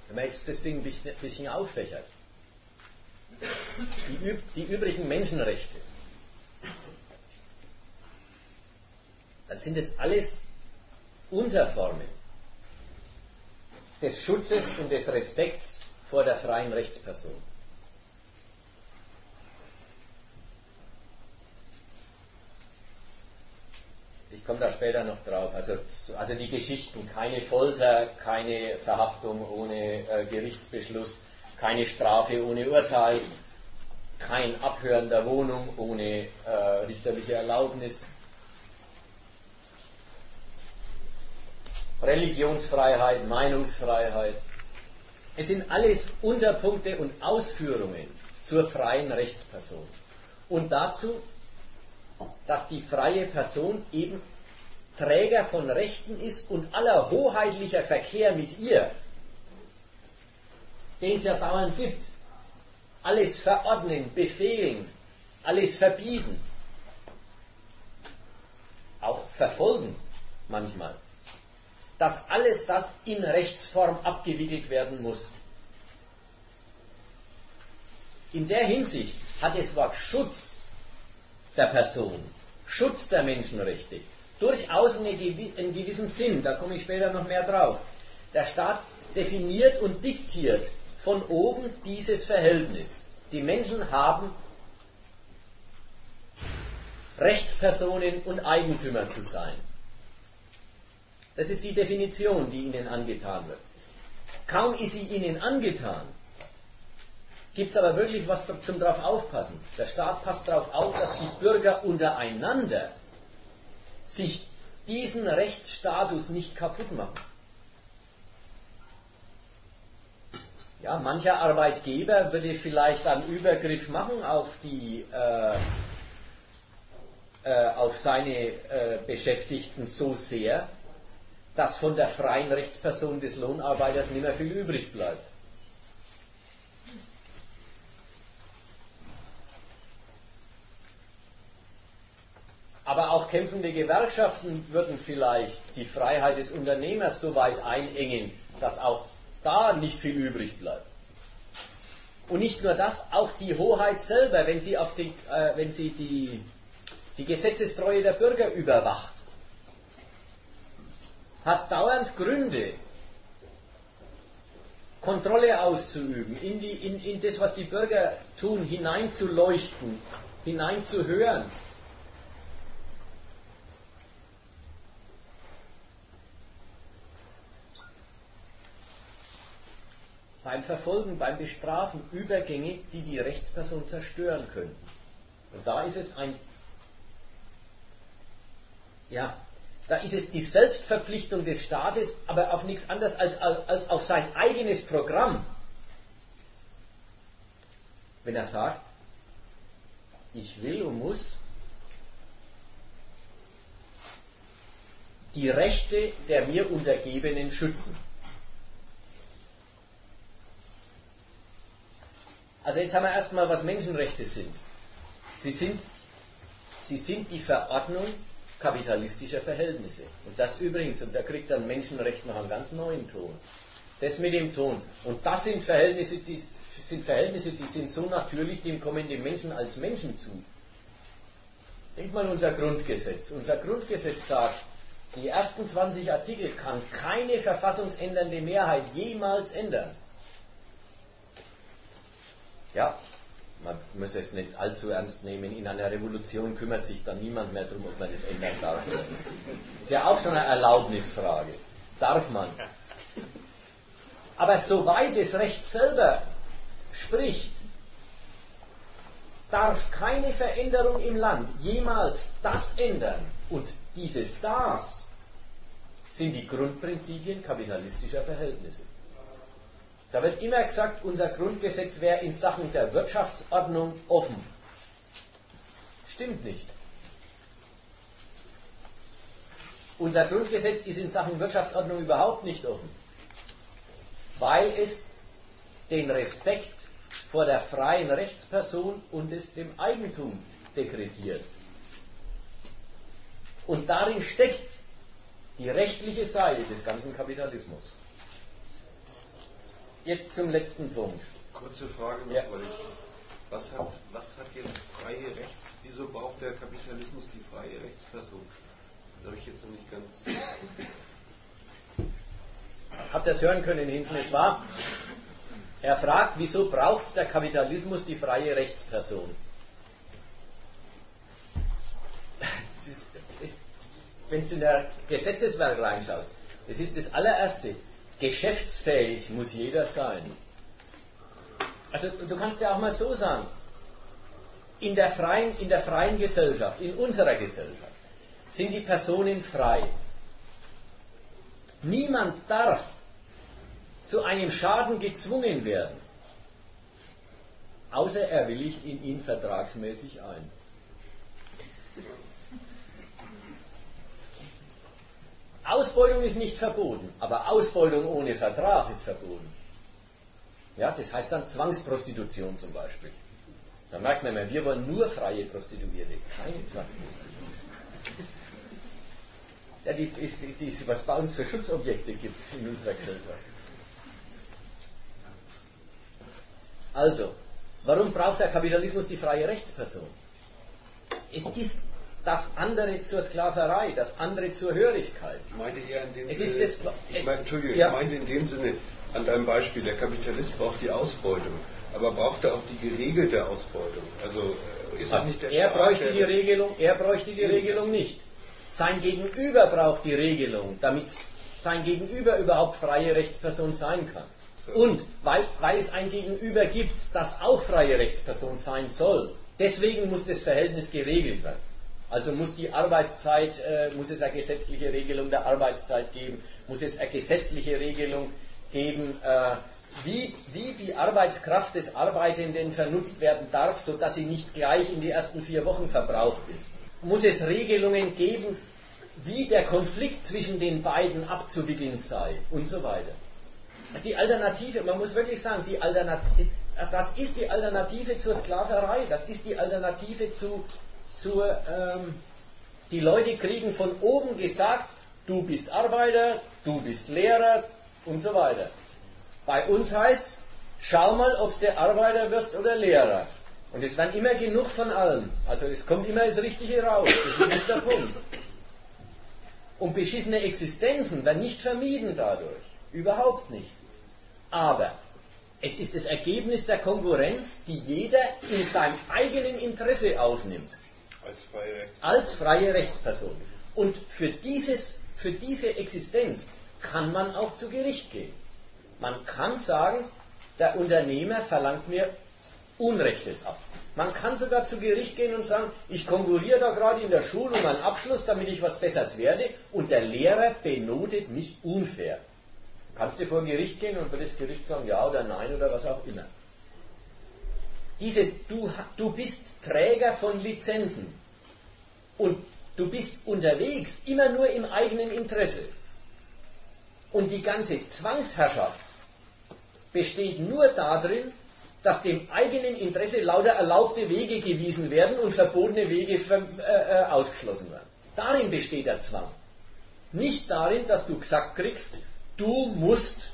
Wenn man jetzt das Ding ein bisschen auffächert, die übrigen Menschenrechte, dann sind es alles Unterformen des Schutzes und des Respekts vor der freien Rechtsperson. Ich komme da später noch drauf. Also die Geschichten, keine Folter, keine Verhaftung ohne Gerichtsbeschluss, keine Strafe ohne Urteil, kein Abhören der Wohnung ohne richterliche Erlaubnis, Religionsfreiheit, Meinungsfreiheit. Es sind alles Unterpunkte und Ausführungen zur freien Rechtsperson. Und dazu, dass die freie Person eben Träger von Rechten ist und aller hoheitlicher Verkehr mit ihr, den es ja dauernd gibt, alles verordnen, befehlen, alles verbieten, auch verfolgen manchmal, dass alles das in Rechtsform abgewickelt werden muss. In der Hinsicht hat das Wort Schutz der Person, Schutz der Menschenrechte, durchaus einen gewissen Sinn, da komme ich später noch mehr drauf. Der Staat definiert und diktiert von oben dieses Verhältnis. Die Menschen haben Rechtspersonen und Eigentümer zu sein. Das ist die Definition, die ihnen angetan wird. Kaum ist sie ihnen angetan, gibt es aber wirklich was zum drauf aufpassen. Der Staat passt darauf auf, dass die Bürger untereinander sich diesen Rechtsstatus nicht kaputt machen. Ja, mancher Arbeitgeber würde vielleicht einen Übergriff machen auf seine Beschäftigten so sehr, dass von der freien Rechtsperson des Lohnarbeiters nicht mehr viel übrig bleibt. Aber auch kämpfende Gewerkschaften würden vielleicht die Freiheit des Unternehmers so weit einengen, dass auch da nicht viel übrig bleibt. Und nicht nur das, auch die Hoheit selber, wenn sie die Gesetzestreue der Bürger überwacht, hat dauernd Gründe, Kontrolle auszuüben, in das, was die Bürger tun, hineinzuleuchten, hineinzuhören. Beim Verfolgen, beim Bestrafen Übergänge, die die Rechtsperson zerstören könnten. Und da ist es da ist es die Selbstverpflichtung des Staates, aber auf nichts anderes als auf sein eigenes Programm. Wenn er sagt, ich will und muss die Rechte der mir Untergebenen schützen. Also jetzt haben wir erstmal, was Menschenrechte sind. Sie sind die Verordnung kapitalistischer Verhältnisse. Und das übrigens, und da kriegt dann Menschenrecht noch einen ganz neuen Ton. Das mit dem Ton. Und das sind Verhältnisse, die sind so natürlich, dem kommen den Menschen als Menschen zu. Denkt mal unser Grundgesetz. Unser Grundgesetz sagt, die ersten 20 Artikel kann keine verfassungsändernde Mehrheit jemals ändern. Ja, man muss es nicht allzu ernst nehmen. In einer Revolution kümmert sich dann niemand mehr darum, ob man das ändern darf. Ist ja auch schon eine Erlaubnisfrage. Darf man? Aber soweit das Recht selber spricht, darf keine Veränderung im Land jemals das ändern. Und dieses Das sind die Grundprinzipien kapitalistischer Verhältnisse. Da wird immer gesagt, unser Grundgesetz wäre in Sachen der Wirtschaftsordnung offen. Stimmt nicht. Unser Grundgesetz ist in Sachen Wirtschaftsordnung überhaupt nicht offen, weil es den Respekt vor der freien Rechtsperson und dem Eigentum dekretiert. Und darin steckt die rechtliche Seite des ganzen Kapitalismus. jetzt zum letzten Punkt. Kurze Frage noch, Ja. was hat jetzt freie Rechts, wieso braucht der Kapitalismus die freie Rechtsperson? Das habe ich jetzt noch nicht ganz... Habt ihr das hören können hinten? Es war, er fragt, wieso braucht der Kapitalismus die freie Rechtsperson? Wenn du in der Gesetzeswerk reinschaust, das ist das allererste. Geschäftsfähig muss jeder sein. Also du kannst ja auch mal so sagen, in der freien Gesellschaft, in unserer Gesellschaft, sind die Personen frei. Niemand darf zu einem Schaden gezwungen werden, außer er willigt in ihn vertragsmäßig ein. Ausbeutung ist nicht verboten, aber Ausbeutung ohne Vertrag ist verboten. Ja, das heißt dann Zwangsprostitution zum Beispiel. Da merkt man immer, wir wollen nur freie Prostituierte, keine Zwangsprostitution. Ja, was bei uns für Schutzobjekte gibt in unserer Gesellschaft. Also, warum braucht der Kapitalismus die freie Rechtsperson? Es ist das andere zur Sklaverei, das andere zur Hörigkeit. Ich meinte eher in dem Es Sinne, ist das, Entschuldigung, ja. ich meinte in dem Sinne, an deinem Beispiel, der Kapitalist braucht die Ausbeutung, aber braucht er auch die geregelte Ausbeutung? Also ist das nicht der Er Staat, bräuchte die Regelung nicht. Sein Gegenüber braucht die Regelung, damit sein Gegenüber überhaupt freie Rechtsperson sein kann. So. Und weil es ein Gegenüber gibt, das auch freie Rechtsperson sein soll, deswegen muss das Verhältnis geregelt werden. Also muss die Arbeitszeit, muss es eine gesetzliche Regelung der Arbeitszeit geben, muss es eine gesetzliche Regelung geben, wie die Arbeitskraft des Arbeitenden vernutzt werden darf, sodass sie nicht gleich in die ersten 4 Wochen verbraucht ist. Muss es Regelungen geben, wie der Konflikt zwischen den beiden abzuwickeln sei und so weiter. Die Alternative, man muss wirklich sagen, das ist die Alternative zur Sklaverei, das ist die Alternative die Leute kriegen von oben gesagt, du bist Arbeiter, du bist Lehrer und so weiter. Bei uns heißt es, schau mal, ob du Arbeiter wirst oder Lehrer. Und es werden immer genug von allem. Also es kommt immer das Richtige raus. Das ist der Punkt. Und beschissene Existenzen werden nicht vermieden dadurch. Überhaupt nicht. Aber es ist das Ergebnis der Konkurrenz, die jeder in seinem eigenen Interesse aufnimmt. Als freie Rechtsperson. Und für diese Existenz kann man auch zu Gericht gehen. Man kann sagen, der Unternehmer verlangt mir Unrechtes ab. Man kann sogar zu Gericht gehen und sagen, ich konkurriere da gerade in der Schule um einen Abschluss, damit ich was Besseres werde, und der Lehrer benotet mich unfair. Du kannst dir vor Gericht gehen und wird das Gericht sagen, ja oder nein oder was auch immer. Du bist Träger von Lizenzen und du bist unterwegs, immer nur im eigenen Interesse. Und die ganze Zwangsherrschaft besteht nur darin, dass dem eigenen Interesse lauter erlaubte Wege gewiesen werden und verbotene Wege ausgeschlossen werden. Darin besteht der Zwang. Nicht darin, dass du gesagt kriegst, du musst,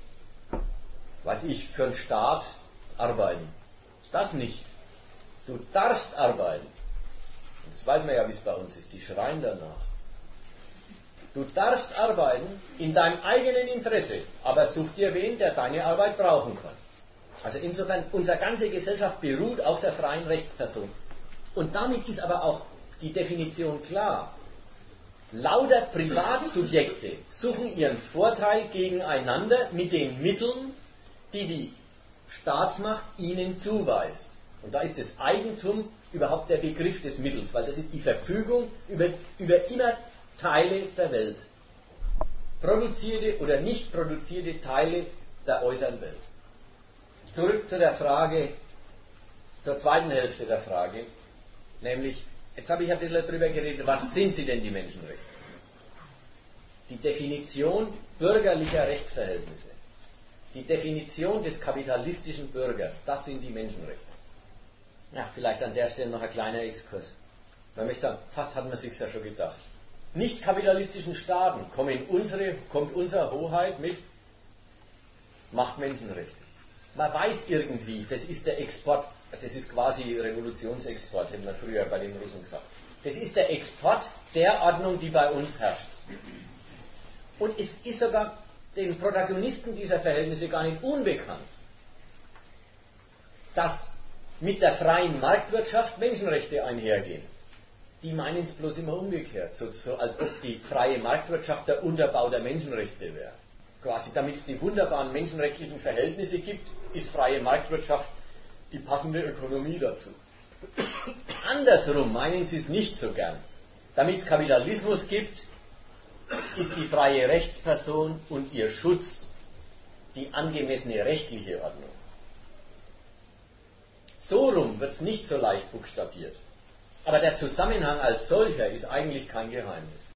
für den Staat arbeiten. Das nicht. Du darfst arbeiten. Das weiß man ja, wie es bei uns ist. Die schreien danach. Du darfst arbeiten in deinem eigenen Interesse, aber such dir wen, der deine Arbeit brauchen kann. Also insofern, unsere ganze Gesellschaft beruht auf der freien Rechtsperson. Und damit ist aber auch die Definition klar. Lauter Privatsubjekte suchen ihren Vorteil gegeneinander mit den Mitteln, die die Staatsmacht ihnen zuweist. Und da ist das Eigentum überhaupt der Begriff des Mittels, weil das ist die Verfügung über immer Teile der Welt. Produzierte oder nicht produzierte Teile der äußeren Welt. Zurück zu der Frage, zur zweiten Hälfte der Frage, nämlich, jetzt habe ich ein bisschen darüber geredet, was sind sie denn, die Menschenrechte? Die Definition bürgerlicher Rechtsverhältnisse, die Definition des kapitalistischen Bürgers, das sind die Menschenrechte. Ja, vielleicht an der Stelle noch ein kleiner Exkurs. Man möchte sagen, fast hat man sich ja schon gedacht. Nicht kapitalistischen Staaten kommt unsere Hoheit mit macht Menschenrechte. Man weiß irgendwie, das ist der Export, das ist quasi Revolutionsexport, hätte man früher bei den Russen gesagt. Das ist der Export der Ordnung, die bei uns herrscht. Und es ist sogar den Protagonisten dieser Verhältnisse gar nicht unbekannt, dass mit der freien Marktwirtschaft Menschenrechte einhergehen. Die meinen es bloß immer umgekehrt, so als ob die freie Marktwirtschaft der Unterbau der Menschenrechte wäre. Quasi damit es die wunderbaren menschenrechtlichen Verhältnisse gibt, ist freie Marktwirtschaft die passende Ökonomie dazu. Andersrum meinen sie es nicht so gern. Damit es Kapitalismus gibt, ist die freie Rechtsperson und ihr Schutz die angemessene rechtliche Ordnung. So rum wird es nicht so leicht buchstabiert. Aber der Zusammenhang als solcher ist eigentlich kein Geheimnis.